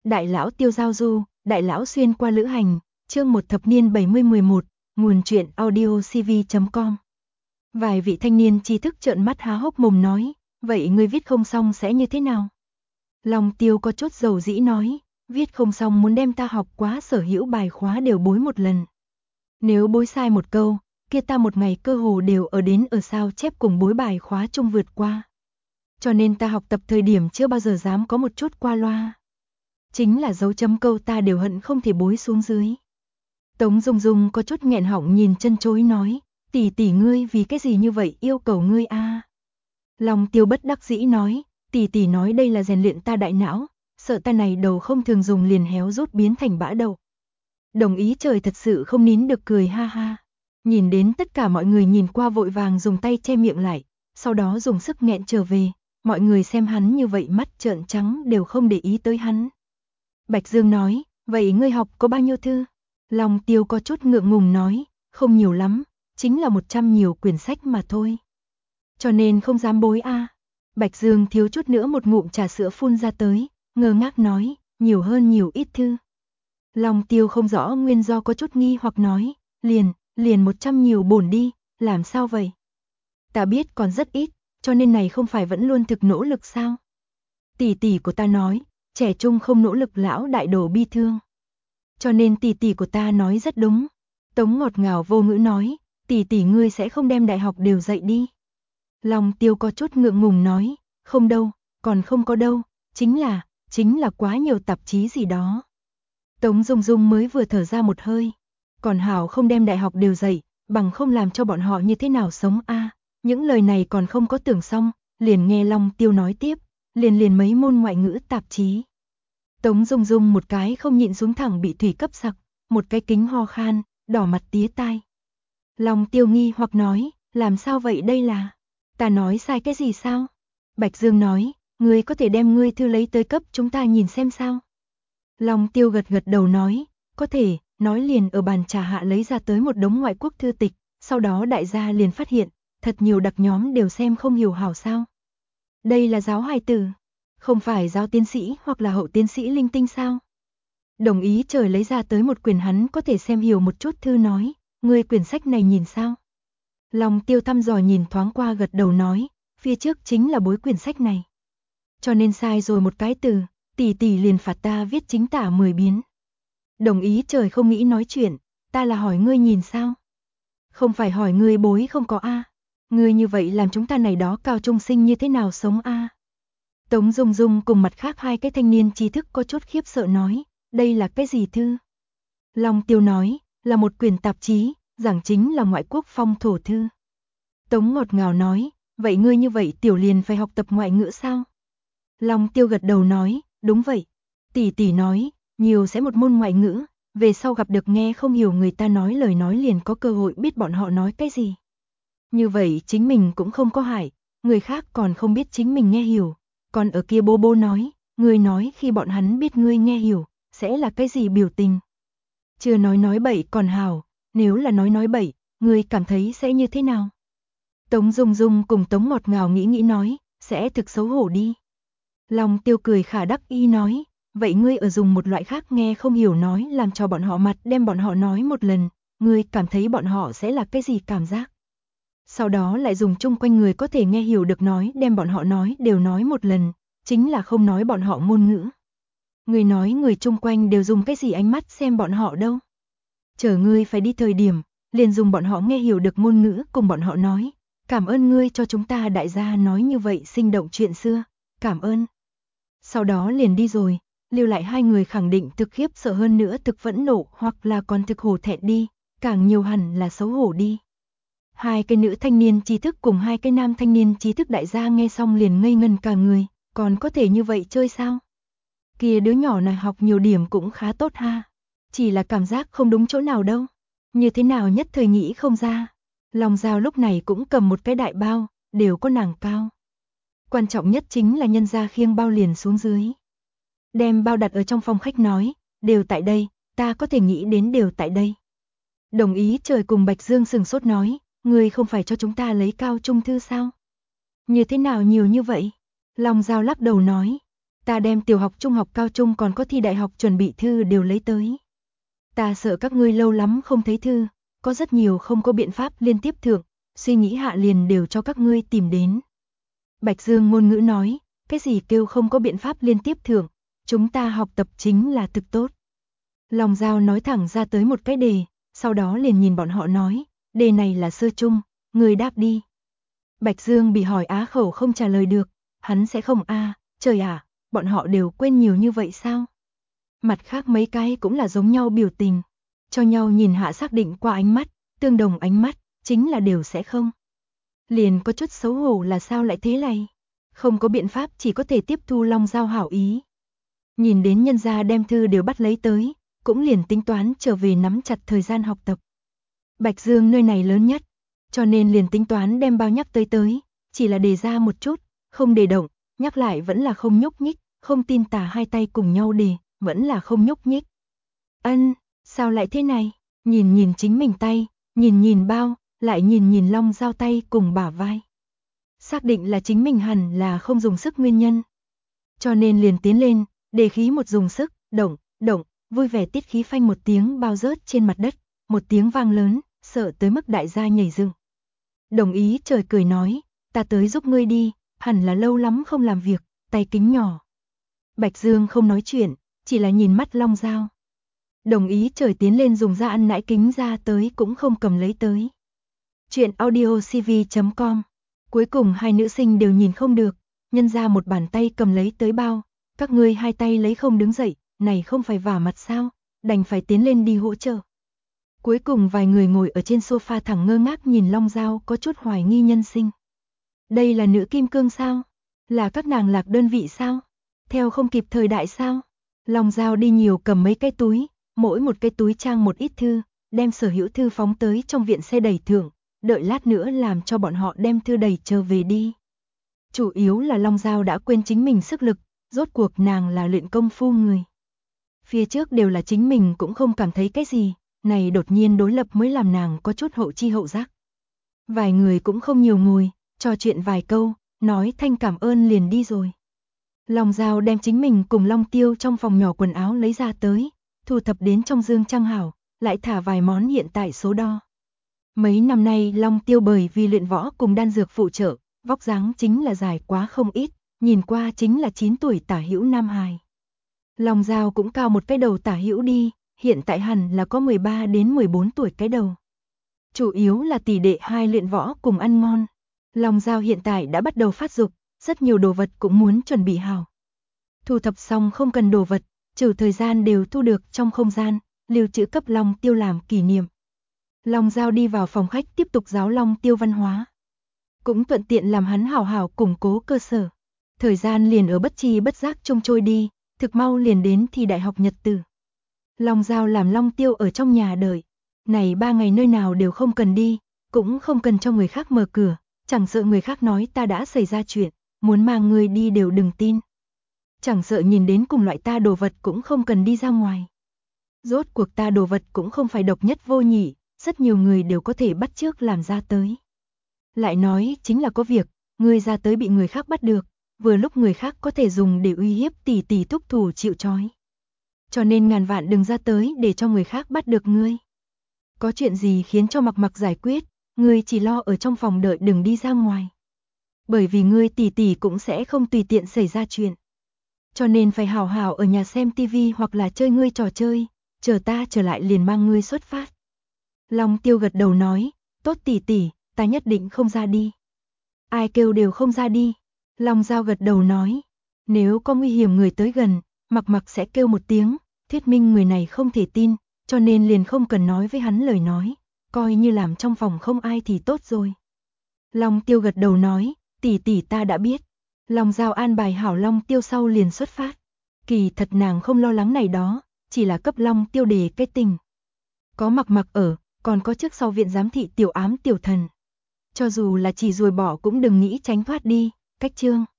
Đại lão Tiêu giao du, đại lão xuyên qua lữ hành, chương 1 thập niên 70-11, nguồn truyện audiocv.com. Vài vị thanh niên tri thức trợn mắt há hốc mồm nói, vậy ngươi viết không xong sẽ như thế nào? Long Tiêu có chút dầu dĩ nói, viết không xong muốn đem ta học quá sở hữu bài khóa đều bối một lần. Nếu bối sai một câu, kia ta một ngày cơ hồ đều ở đến ở sao chép cùng bối bài khóa chung vượt qua. Cho nên ta học tập thời điểm chưa bao giờ dám có một chút qua loa. Chính là dấu chấm câu ta đều hận không thể bối xuống dưới. Tống Dung Dung có chút nghẹn họng nhìn chân chối nói, tỷ tỷ ngươi vì cái gì như vậy yêu cầu ngươi a? Long Tiêu bất đắc dĩ nói, tỷ tỷ nói đây là rèn luyện ta đại não, sợ ta này đầu không thường dùng liền héo rút biến thành bã đậu. Đồng ý trời thật sự không nín được cười ha ha. Nhìn đến tất cả mọi người nhìn qua vội vàng dùng tay che miệng lại, sau đó dùng sức nghẹn trở về, mọi người xem hắn như vậy mắt trợn trắng đều không để ý tới hắn. Bạch Dương nói, vậy ngươi học có bao nhiêu thư? Long Tiêu có chút ngượng ngùng nói, không nhiều lắm, chính là 100 nhiều quyển sách mà thôi. Cho nên không dám bối a. Bạch Dương thiếu chút nữa một ngụm trà sữa phun ra tới, ngơ ngác nói, nhiều hơn nhiều ít thư. Long Tiêu không rõ nguyên do có chút nghi hoặc nói, liền 100 nhiều bổn đi, làm sao vậy? Ta biết còn rất ít, cho nên này không phải vẫn luôn thực nỗ lực sao? Tỷ tỷ của ta nói, trẻ trung không nỗ lực lão đại đồ bi thương. Cho nên tỷ tỷ của ta nói rất đúng. Tống ngọt ngào vô ngữ nói, tỷ tỷ ngươi sẽ không đem đại học đều dạy đi. Long Tiêu có chút ngượng ngùng nói, không đâu, còn không có đâu, chính là quá nhiều tạp chí gì đó. Tống Dung Dung mới vừa thở ra một hơi, còn hảo không đem đại học đều dạy, bằng không làm cho bọn họ như thế nào sống a. Những lời này còn không có tưởng xong, liền nghe Long Tiêu nói tiếp, liền mấy môn ngoại ngữ tạp chí. Tống Dung Dung một cái không nhịn xuống thẳng bị thủy cấp sặc, một cái kính ho khan, đỏ mặt tía tai. Long Tiêu nghi hoặc nói, làm sao vậy đây là? Ta nói sai cái gì sao? Bạch Dương nói, ngươi có thể đem ngươi thư lấy tới cấp chúng ta nhìn xem sao? Long Tiêu gật gật đầu nói, có thể, nói liền ở bàn trà hạ lấy ra tới một đống ngoại quốc thư tịch, sau đó đại gia liền phát hiện, thật nhiều đặc nhóm đều xem không hiểu hảo sao. Đây là giáo hài tử, không phải giáo tiến sĩ hoặc là hậu tiến sĩ linh tinh sao? Đồng ý trời lấy ra tới một quyển hắn có thể xem hiểu một chút thư nói, ngươi quyển sách này nhìn sao? Long Tiêu thăm dò nhìn thoáng qua gật đầu nói, phía trước chính là bối quyển sách này. Cho nên sai rồi một cái từ, tỷ tỷ liền phạt ta viết chính tả 10 biến. Đồng ý trời không nghĩ nói chuyện, ta là hỏi ngươi nhìn sao? Không phải hỏi ngươi bối không có a. Ngươi như vậy làm chúng ta này đó cao trung sinh như thế nào sống a? Tống Dung Dung cùng mặt khác hai cái thanh niên trí thức có chút khiếp sợ nói, đây là cái gì thư? Long Tiêu nói, là một quyển tạp chí, giảng chính là ngoại quốc phong thổ thư. Tống ngọt ngào nói, vậy ngươi như vậy tiểu liền phải học tập ngoại ngữ sao? Long Tiêu gật đầu nói, đúng vậy. Tỷ tỷ nói, nhiều sẽ một môn ngoại ngữ, về sau gặp được nghe không hiểu người ta nói lời nói liền có cơ hội biết bọn họ nói cái gì. Như vậy chính mình cũng không có hại, người khác còn không biết chính mình nghe hiểu. Còn ở kia bô bô nói, người nói khi bọn hắn biết ngươi nghe hiểu, sẽ là cái gì biểu tình. Chưa nói bậy còn hảo, nếu là nói bậy, ngươi cảm thấy sẽ như thế nào? Tống Dung Dung cùng Tống ngọt ngào nghĩ nói, sẽ thực xấu hổ đi. Long Tiêu cười khả đắc ý nói, vậy ngươi ở dùng một loại khác nghe không hiểu nói làm cho bọn họ mặt đem bọn họ nói một lần, ngươi cảm thấy bọn họ sẽ là cái gì cảm giác? Sau đó lại dùng chung quanh người có thể nghe hiểu được nói đem bọn họ nói đều nói một lần, chính là không nói bọn họ ngôn ngữ. Người nói người chung quanh đều dùng cái gì ánh mắt xem bọn họ đâu. Chờ ngươi phải đi thời điểm, liền dùng bọn họ nghe hiểu được ngôn ngữ cùng bọn họ nói, cảm ơn ngươi cho chúng ta đại gia nói như vậy sinh động chuyện xưa, cảm ơn. Sau đó liền đi rồi, lưu lại hai người khẳng định thực khiếp sợ hơn nữa thực phẫn nộ hoặc là còn thực hổ thẹn đi, càng nhiều hẳn là xấu hổ đi. Hai cái nữ thanh niên trí thức cùng hai cái nam thanh niên trí thức đại gia nghe xong liền ngây ngần cả người, còn có thể như vậy chơi sao? Kia đứa nhỏ này học nhiều điểm cũng khá tốt ha, chỉ là cảm giác không đúng chỗ nào đâu, như thế nào nhất thời nghĩ không ra. Long Giao lúc này cũng cầm một cái đại bao, đều có nàng cao. Quan trọng nhất chính là nhân gia khiêng bao liền xuống dưới. Đem bao đặt ở trong phòng khách nói, đều tại đây, ta có thể nghĩ đến đều tại đây. Đồng ý trời cùng Bạch Dương sừng sốt nói, ngươi không phải cho chúng ta lấy cao trung thư sao? Như thế nào nhiều như vậy? Long Giao lắc đầu nói, Ta đem tiểu học, trung học, cao trung còn có thi đại học chuẩn bị thư đều lấy tới. Ta sợ các ngươi lâu lắm không thấy thư, có rất nhiều không có biện pháp liên tiếp thượng, suy nghĩ hạ liền đều cho các ngươi tìm đến. Bạch Dương ngôn ngữ nói, cái gì kêu không có biện pháp liên tiếp thượng, chúng ta học tập chính là thực tốt. Long Giao nói thẳng ra tới một cái đề, sau đó liền nhìn bọn họ nói, đề này là sơ chung, người đáp đi. Bạch Dương bị hỏi á khẩu không trả lời được, hắn sẽ không trời ạ, bọn họ đều quên nhiều như vậy sao? Mặt khác mấy cái cũng là giống nhau biểu tình, cho nhau nhìn hạ xác định qua ánh mắt, tương đồng ánh mắt, chính là đều sẽ không. Liền có chút xấu hổ là sao lại thế này? Không có biện pháp chỉ có thể tiếp thu Long Giao hảo ý. Nhìn đến nhân gia đem thư đều bắt lấy tới, cũng liền tính toán trở về nắm chặt thời gian học tập. Bạch Dương nơi này lớn nhất, cho nên liền tính toán đem bao nhắc tới, chỉ là đề ra một chút, không đề động, nhắc lại vẫn là không nhúc nhích, không tin tả hai tay cùng nhau đề, vẫn là không nhúc nhích. Ân, sao lại thế này? Nhìn nhìn chính mình tay, nhìn nhìn bao, lại nhìn nhìn Long Giao tay cùng bả vai. Xác định là chính mình hẳn là không dùng sức nguyên nhân. Cho nên liền tiến lên, đề khí một dùng sức, động, vui vẻ tiết khí phanh một tiếng bao rớt trên mặt đất, một tiếng vang lớn, sợ tới mức đại gia nhảy dựng. Đồng ý trời cười nói, ta tới giúp ngươi đi, hẳn là lâu lắm không làm việc, tay kính nhỏ. Bạch Dương không nói chuyện, chỉ là nhìn mắt Long Giao. Đồng ý trời tiến lên dùng ra ăn nãi kính ra tới cũng không cầm lấy tới. Chuyện audiocv.com. Cuối cùng hai nữ sinh đều nhìn không được, nhân ra một bàn tay cầm lấy tới bao, các ngươi hai tay lấy không đứng dậy, này không phải vả mặt sao, đành phải tiến lên đi hỗ trợ. Cuối cùng vài người ngồi ở trên sofa thẳng ngơ ngác nhìn Long Giao có chút hoài nghi nhân sinh. Đây là nữ kim cương sao? Là các nàng lạc đơn vị sao? Theo không kịp thời đại sao? Long Giao đi nhiều cầm mấy cái túi, mỗi một cái túi trang một ít thư, đem sở hữu thư phóng tới trong viện xe đẩy thượng, đợi lát nữa làm cho bọn họ đem thư đẩy trở về đi. Chủ yếu là Long Giao đã quên chính mình sức lực, rốt cuộc nàng là luyện công phu người. Phía trước đều là chính mình cũng không cảm thấy cái gì, này đột nhiên đối lập mới làm nàng có chút hậu chi hậu giác. Vài người cũng không nhiều ngồi, trò chuyện vài câu, nói thanh cảm ơn liền đi rồi. Long Giao đem chính mình cùng Long Tiêu trong phòng nhỏ quần áo lấy ra tới, thu thập đến trong dương trang hảo, lại thả vài món hiện tại số đo. Mấy năm nay Long Tiêu bởi vì luyện võ cùng đan dược phụ trợ, vóc dáng chính là dài quá không ít, nhìn qua chính là 9 tuổi tả hữu nam hài. Long Giao cũng cao một cái đầu tả hữu đi, hiện tại hẳn là có 13 đến 14 tuổi cái đầu. Chủ yếu là tỷ đệ hai luyện võ cùng ăn ngon. Long Giao hiện tại đã bắt đầu phát dục, rất nhiều đồ vật cũng muốn chuẩn bị hảo. Thu thập xong không cần đồ vật, trừ thời gian đều thu được trong không gian, lưu trữ cấp Long Tiêu làm kỷ niệm. Long Giao đi vào phòng khách tiếp tục giáo Long Tiêu văn hóa. Cũng thuận tiện làm hắn hảo hảo củng cố cơ sở. Thời gian liền ở bất tri bất giác trôi trôi đi, thực mau liền đến thi đại học nhật tử. Long Giao làm Long Tiêu ở trong nhà đợi. Này 3 ngày nơi nào đều không cần đi, cũng không cần cho người khác mở cửa, chẳng sợ người khác nói ta đã xảy ra chuyện, muốn mang người đi đều đừng tin. Chẳng sợ nhìn đến cùng loại ta đồ vật cũng không cần đi ra ngoài. Rốt cuộc ta đồ vật cũng không phải độc nhất vô nhị, rất nhiều người đều có thể bắt chước làm ra tới. Lại nói chính là có việc, người ra tới bị người khác bắt được, vừa lúc người khác có thể dùng để uy hiếp tỷ tỷ thúc thủ chịu trói. Cho nên ngàn vạn đừng ra tới để cho người khác bắt được ngươi. Có chuyện gì khiến cho Mặc Mặc giải quyết, ngươi chỉ lo ở trong phòng đợi đừng đi ra ngoài. Bởi vì ngươi tỷ tỷ cũng sẽ không tùy tiện xảy ra chuyện. Cho nên phải hào hào ở nhà xem tivi hoặc là chơi ngươi trò chơi, chờ ta trở lại liền mang ngươi xuất phát. Long Tiêu gật đầu nói, tốt tỷ tỷ, ta nhất định không ra đi. Ai kêu đều không ra đi. Long Giao gật đầu nói, nếu có nguy hiểm người tới gần, Mặc Mặc sẽ kêu một tiếng, thuyết minh người này không thể tin, cho nên liền không cần nói với hắn lời nói, coi như làm trong phòng không ai thì tốt rồi. Long Tiêu gật đầu nói, tỷ tỷ ta đã biết. Long Giao an bài hảo Long Tiêu sau liền xuất phát. Kỳ thật nàng không lo lắng này đó, chỉ là cấp Long Tiêu đề cái tình. Có Mặc Mặc ở, còn có trước sau viện giám thị tiểu ám tiểu thần. Cho dù là chỉ ruồi bỏ cũng đừng nghĩ tránh thoát đi, cách chương.